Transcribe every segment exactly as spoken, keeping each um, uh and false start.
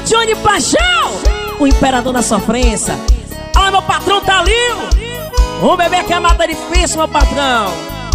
Johnny Paixão, o imperador da sofrência. Olha, meu patrão tá ali. O bebê que é mata difícil, meu patrão.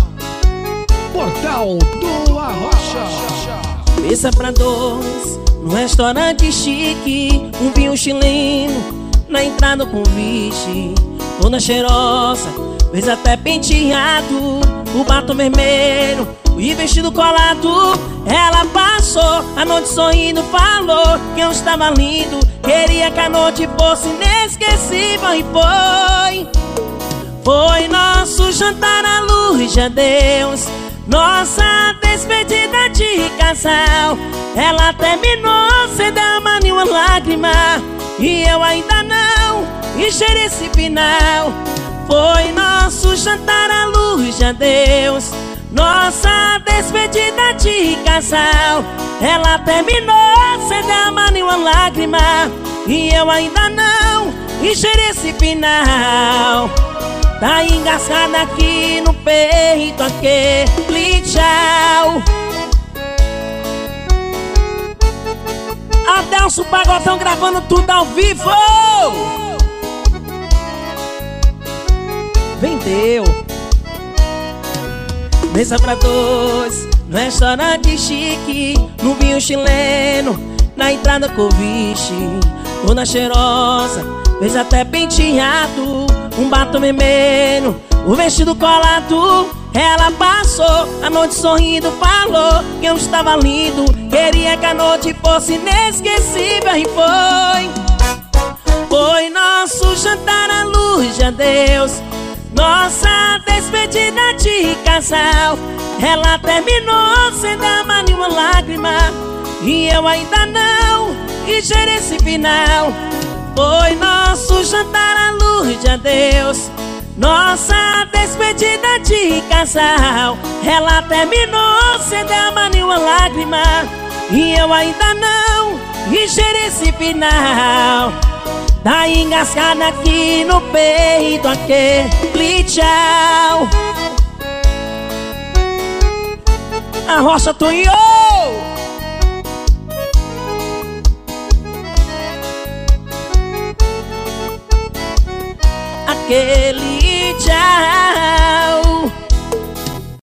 Portal do Arrocha. Mesa pra dois, no restaurante chique. Um vinho chileno, na entrada com vixe. Toda cheirosa, fez até penteado. O batom vermelho e vestido colado. Ela passou a noite sorrindo, falou que eu estava lindo. Queria que a noite fosse inesquecível e foi. Foi nosso jantar à luz de Deus, nossa despedida de casal. Ela terminou sem derramar nenhuma lágrima, e eu ainda não enxerei esse final. Foi nosso jantar à luz de Deus, nossa despedida de casal. Ela terminou sem derramar nenhuma lágrima, e eu ainda não enxerei esse final. Tá engasgada aqui no peito aquele tchau. Adelson Pagodão gravando tudo ao vivo. Vendeu. Mesa pra dois, no restaurante chique. No vinho chileno, na entrada com vixe. Toda cheirosa, fez até penteado. Um batom vermelho, o vestido colado. Ela passou a noite sorrindo, falou que eu estava lindo. Queria que a noite fosse inesquecível e foi. Foi nosso jantar à luz de Deus, nossa despedida de casal. Ela terminou sem derramar nenhuma lágrima, e eu ainda não enxerei esse final. Foi nosso jantar à luz de Deus, nossa despedida de casal. Ela terminou sem derramar nenhuma lágrima, e eu ainda não enxerei esse final. Tá engasgada aqui no peito aquele tchau. Arrocha Tonho. Aquele tchau.